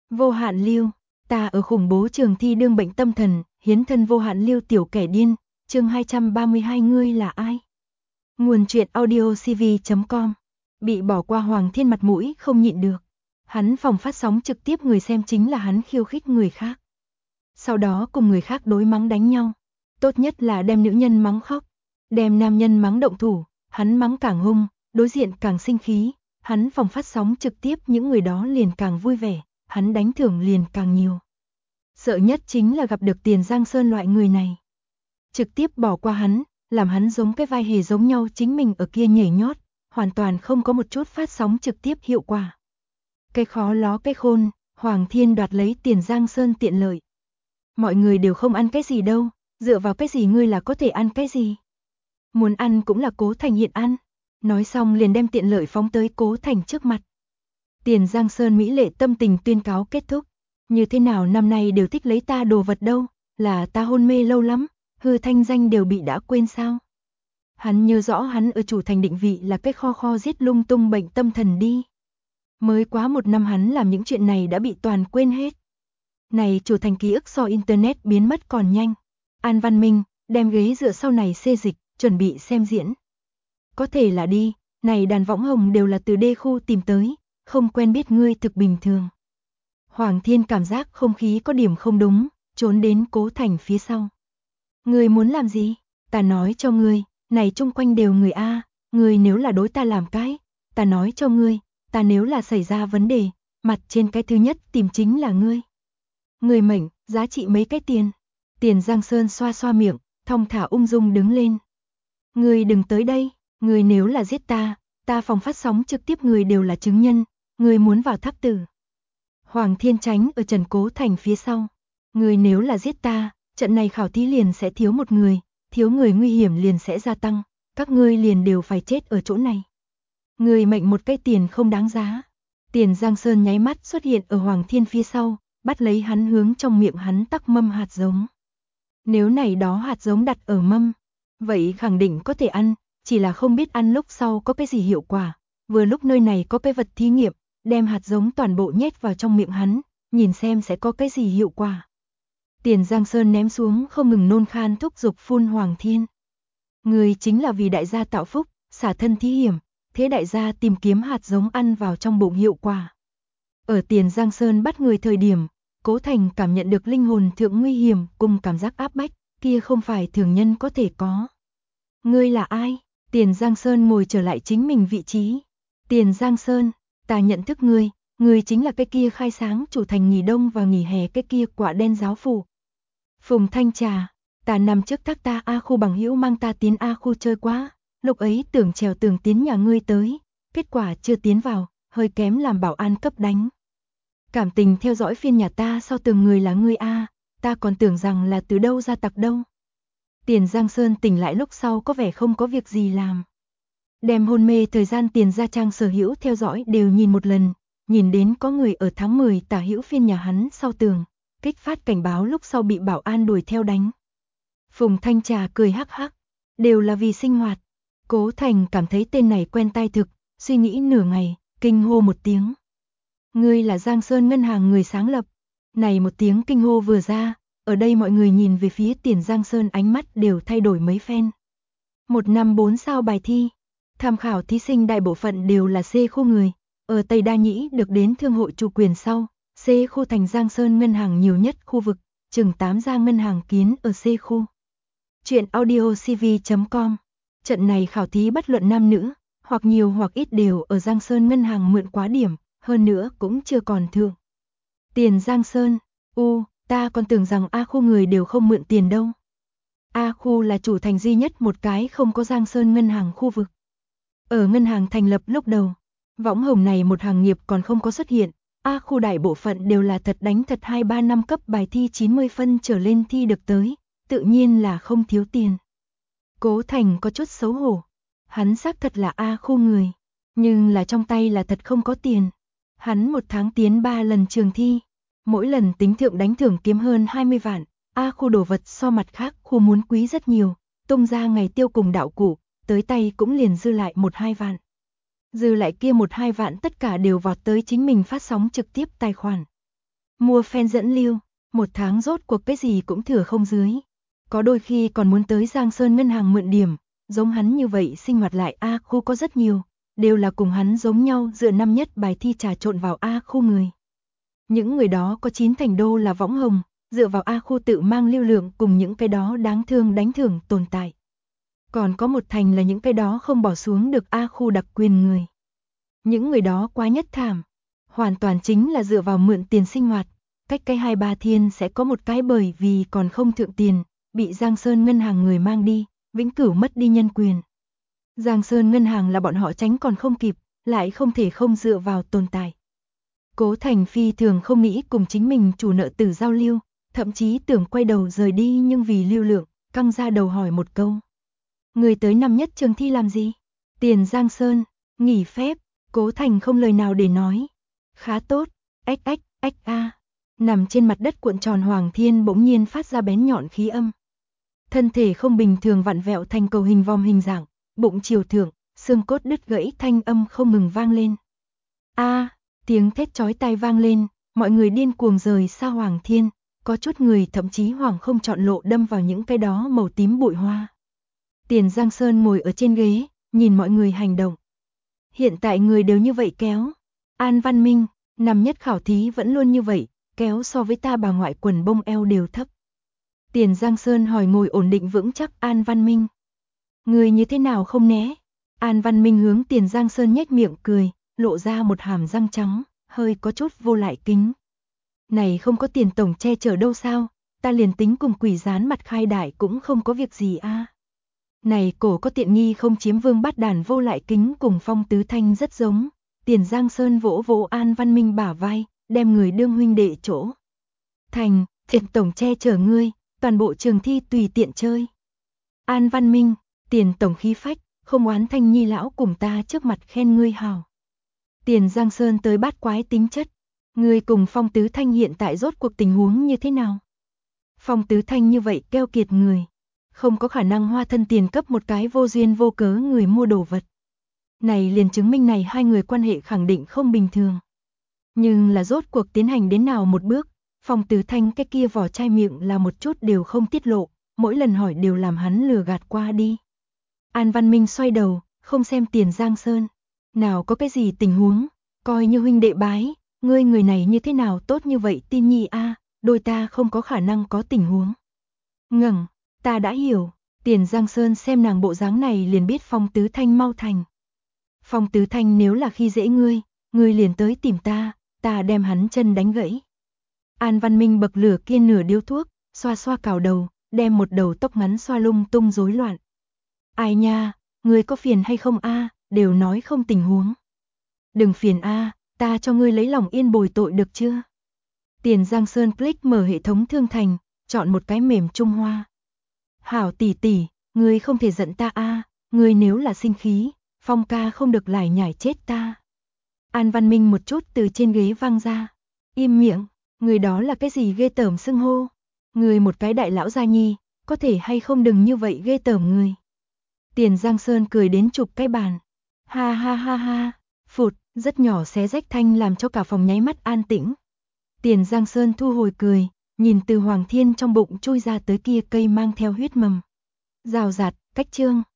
Vô hạn lưu, ta ở khủng bố trường thi đương bệnh tâm thần, hiến thân vô hạn lưu tiểu kẻ điên, chương 232 ngươi là ai? Nguồn truyện audio cv.com. Bị bỏ qua Hoàng Thiên mặt mũi không nhịn được. Hắn phòng phát sóng trực tiếp người xem chính là hắn khiêu khích người khác. Sau đó cùng người khác đối mắng đánh nhau. Tốt nhất là đem nữ nhân mắng khóc, đem nam nhân mắng động thủ, hắn mắng càng hung, đối diện càng sinh khí, hắn phòng phát sóng trực tiếp những người đó liền càng vui vẻ, hắn đánh thưởng liền càng nhiều. Sợ nhất chính là gặp được Tiền Giang Sơn loại người này. Trực tiếp bỏ qua hắn, làm hắn giống cái vai hề giống nhau chính mình ở kia nhảy nhót, hoàn toàn không có một chút phát sóng trực tiếp hiệu quả. Cái khó ló cái khôn, Hoàng Thiên đoạt lấy Tiền Giang Sơn tiện lợi. Mọi người đều không ăn cái gì đâu, dựa vào cái gì ngươi là có thể ăn cái gì? Muốn ăn cũng là Cố Thành hiện ăn. Nói xong liền đem tiện lợi phóng tới Cố Thành trước mặt. Tiền Giang Sơn mỹ lệ tâm tình tuyên cáo kết thúc. Như thế nào năm nay đều thích lấy ta đồ vật đâu, là ta hôn mê lâu lắm, hư thanh danh đều bị đã quên sao? Hắn nhớ rõ hắn ở chủ thành định vị là cái kho giết lung tung bệnh tâm thần đi. Mới quá một năm hắn làm những chuyện này đã bị toàn quên hết. Này chủ thành ký ức so internet biến mất còn nhanh. An Văn Minh, đem ghế dựa sau này xê dịch, chuẩn bị xem diễn. Có thể là đi, này đàn võng hồng đều là từ đê khu tìm tới, không quen biết ngươi thực bình thường. Hoàng Thiên cảm giác không khí có điểm không đúng, trốn đến Cố Thành phía sau. Ngươi muốn làm gì? Ta nói cho ngươi, này chung quanh đều người A, ngươi nếu là đối ta làm cái, ta nói cho ngươi, ta nếu là xảy ra vấn đề, mặt trên cái thứ nhất tìm chính là ngươi. Ngươi mệnh, giá trị mấy cái tiền? Tiền Giang Sơn xoa xoa miệng, thong thả ung dung đứng lên. Ngươi đừng tới đây, ngươi nếu là giết ta, ta phòng phát sóng trực tiếp người đều là chứng nhân, ngươi muốn vào tháp tử. Hoàng Thiên tránh ở Trần Cố Thành phía sau. Ngươi nếu là giết ta, trận này khảo thí liền sẽ thiếu một người, thiếu người nguy hiểm liền sẽ gia tăng, các ngươi liền đều phải chết ở chỗ này. Ngươi mệnh một cái tiền không đáng giá. Tiền Giang Sơn nháy mắt xuất hiện ở Hoàng Thiên phía sau, bắt lấy hắn hướng trong miệng hắn tắc mâm hạt giống. Nếu này đó hạt giống đặt ở mâm, vậy khẳng định có thể ăn, chỉ là không biết ăn lúc sau có cái gì hiệu quả. Vừa lúc nơi này có cái vật thí nghiệm, đem hạt giống toàn bộ nhét vào trong miệng hắn, nhìn xem sẽ có cái gì hiệu quả. Tiền Giang Sơn ném xuống không ngừng nôn khan thúc giục phun Hoàng Thiên. Người chính là vì đại gia tạo phúc, xả thân thí hiểm, thế đại gia tìm kiếm hạt giống ăn vào trong bụng hiệu quả. Ở Tiền Giang Sơn bắt người thời điểm, Cố Thành cảm nhận được linh hồn thượng nguy hiểm cùng cảm giác áp bách, kia không phải thường nhân có thể có. Ngươi là ai? Tiền Giang Sơn ngồi trở lại chính mình vị trí. Tiền Giang Sơn, ta nhận thức ngươi, ngươi chính là cái kia khai sáng chủ thành nghỉ đông và nghỉ hè cái kia quả đen giáo phủ. Phùng Thanh Trà, ta năm trước các ta A khu bằng hữu mang ta tiến A khu chơi quá, lúc ấy tưởng trèo tường tiến nhà ngươi tới, kết quả chưa tiến vào, hơi kém làm bảo an cấp đánh. Cảm tình theo dõi phiên nhà ta sau từng người là ngươi A, ta còn tưởng rằng là từ đâu ra tặc đâu. Tiền Giang Sơn tỉnh lại lúc sau có vẻ không có việc gì làm. Đem hôn mê thời gian Tiền Gia Trang sở hữu theo dõi đều nhìn một lần, nhìn đến có người ở tháng 10 tả hữu phiên nhà hắn sau tường, kích phát cảnh báo lúc sau bị bảo an đuổi theo đánh. Phùng Thanh Trà cười hắc hắc, đều là vì sinh hoạt. Cố Thành cảm thấy tên này quen tai thực, suy nghĩ nửa ngày, kinh hô một tiếng. Ngươi là Giang Sơn Ngân hàng người sáng lập. Này một tiếng kinh hô vừa ra, ở đây mọi người nhìn về phía Tiền Giang Sơn ánh mắt đều thay đổi mấy phen. 1 năm 4 sao bài thi, tham khảo thí sinh đại bộ phận đều là C khu người, ở Tây Đa Nhĩ được đến thương hội chủ quyền sau, C khu thành Giang Sơn Ngân hàng nhiều nhất khu vực, chừng 8 gia ngân hàng kiến ở C khu. Chuyện audio cv.com. Trận này khảo thí bất luận nam nữ, hoặc nhiều hoặc ít đều ở Giang Sơn Ngân hàng mượn quá điểm, hơn nữa cũng chưa còn thượng. Tiền Giang Sơn, ta còn tưởng rằng A khu người đều không mượn tiền đâu. A khu là chủ thành duy nhất một cái không có Giang Sơn Ngân hàng khu vực. Ở ngân hàng thành lập lúc đầu, võng hồng này một hàng nghiệp còn không có xuất hiện, A khu đại bộ phận đều là thật đánh thật 2-3 năm cấp bài thi 90 phân trở lên thi được tới, tự nhiên là không thiếu tiền. Cố Thành có chút xấu hổ, hắn xác thật là A khu người, nhưng là trong tay là thật không có tiền. Hắn một tháng tiến 3 lần trường thi, mỗi lần tính thượng đánh thưởng kiếm hơn 20 vạn, A khu đồ vật so mặt khác khu muốn quý rất nhiều, tung ra ngày tiêu cùng đạo cụ, tới tay cũng liền dư lại 1-2 vạn. Dư lại kia 1-2 vạn tất cả đều vọt tới chính mình phát sóng trực tiếp tài khoản. mua fan dẫn lưu, 1 tháng rốt cuộc cái gì cũng thừa không dưới. Có đôi khi còn muốn tới Giang Sơn ngân hàng mượn điểm, giống hắn như vậy sinh hoạt lại A khu có rất nhiều, đều là cùng hắn giống nhau dựa năm nhất bài thi trà trộn vào A khu người. Những người đó có 9 thành đô là võng hồng, dựa vào A khu tự mang lưu lượng cùng những cái đó đáng thương đánh thưởng tồn tại. Còn có 1 thành là những cái đó không bỏ xuống được A khu đặc quyền người. Những người đó quá nhất thảm, hoàn toàn chính là dựa vào mượn tiền sinh hoạt, cách cái 2-3 thiên sẽ có một cái bởi vì còn không thượng tiền, bị Giang Sơn ngân hàng người mang đi, vĩnh cửu mất đi nhân quyền. Giang Sơn ngân hàng là bọn họ tránh còn không kịp, lại không thể không dựa vào tồn tại. Cố Thành phi thường không nghĩ cùng chính mình chủ nợ tử giao lưu, thậm chí tưởng quay đầu rời đi nhưng vì lưu lượng, căng ra đầu hỏi một câu. Người tới năm nhất trường thi làm gì? Tiền Giang Sơn, nghỉ phép, Cố Thành không lời nào để nói. Khá tốt, ếch ếch, ếch a. Nằm trên mặt đất cuộn tròn Hoàng Thiên bỗng nhiên phát ra bén nhọn khí âm. Thân thể không bình thường vặn vẹo thành cầu hình vòm hình dạng, bụng chiều thượng, xương cốt đứt gãy thanh âm không ngừng vang lên. A, tiếng thét chói tai vang lên, mọi người điên cuồng rời xa Hoàng Thiên, có chút người thậm chí hoảng không chọn lộ đâm vào những cái đó màu tím bụi hoa. Tiền Giang Sơn ngồi ở trên ghế, nhìn mọi người hành động. Hiện tại người đều như vậy kéo. An Văn Minh, năm nhất khảo thí vẫn luôn như vậy, kéo so với ta bà ngoại quần bông eo đều thấp. Tiền Giang Sơn hỏi ngồi ổn định vững chắc An Văn Minh. Người như thế nào không né? An Văn Minh hướng Tiền Giang Sơn nhếch miệng cười, lộ ra một hàm răng trắng, hơi có chút vô lại kính. Này không có Tiền tổng che chở đâu sao, ta liền tính cùng quỷ rán mặt khai đại cũng không có việc gì a. Này cổ có tiện nghi không chiếm vương bắt đàn vô lại kính cùng Phong Tứ Thanh rất giống. Tiền Giang Sơn vỗ vỗ An Văn Minh bả vai, đem người đương huynh đệ chỗ. Thành, Tiền tổng che chở ngươi, toàn bộ trường thi tùy tiện chơi. An Văn Minh, Tiền tổng khí phách, không oán Thanh Nhi lão cùng ta trước mặt khen ngươi hào. Tiền Giang Sơn tới bát quái tính chất. Ngươi cùng Phong Tứ Thanh hiện tại rốt cuộc tình huống như thế nào? Phong Tứ Thanh như vậy keo kiệt người, không có khả năng hoa thân tiền cấp một cái vô duyên vô cớ người mua đồ vật. Này liền chứng minh này hai người quan hệ khẳng định không bình thường. Nhưng là rốt cuộc tiến hành đến nào một bước, Phong Tứ Thanh cái kia vỏ chai miệng là một chút đều không tiết lộ, mỗi lần hỏi đều làm hắn lừa gạt qua đi. An Văn Minh xoay đầu, không xem Tiền Giang Sơn. Nào có cái gì tình huống, coi như huynh đệ bái, ngươi người này như thế nào tốt như vậy tin nhi a, đôi ta không có khả năng có tình huống. Ngẩng, ta đã hiểu, Tiền Giang Sơn xem nàng bộ dáng này liền biết Phong Tứ Thanh mau thành. Phong Tứ Thanh nếu là khi dễ ngươi liền tới tìm ta, ta đem hắn chân đánh gãy. An Văn Minh bậc lửa kia nửa điếu thuốc, xoa xoa cào đầu, đem một đầu tóc ngắn xoa lung tung rối loạn. Ai nha, ngươi có phiền hay không a, đều nói không tình huống. Đừng phiền a, ta cho ngươi lấy lòng yên bồi tội được chưa? Tiền Giang Sơn click mở hệ thống thương thành, chọn một cái mềm Trung Hoa. Hảo tỷ tỷ, ngươi không thể giận ta a, ngươi nếu là sinh khí, Phong ca không được lải nhải chết ta. An Văn Minh một chút từ trên ghế vang ra. Im miệng, người đó là cái gì ghê tởm xưng hô? Người một cái đại lão gia nhi, có thể hay không đừng như vậy ghê tởm người. Tiền Giang Sơn cười đến chụp cái bàn. Ha ha ha ha, phụt, rất nhỏ xé rách thanh làm cho cả phòng nháy mắt an tĩnh. Tiền Giang Sơn thu hồi cười, nhìn từ Hoàng Thiên trong bụng chui ra tới kia cây mang theo huyết mầm. Rào rạt, cách chương.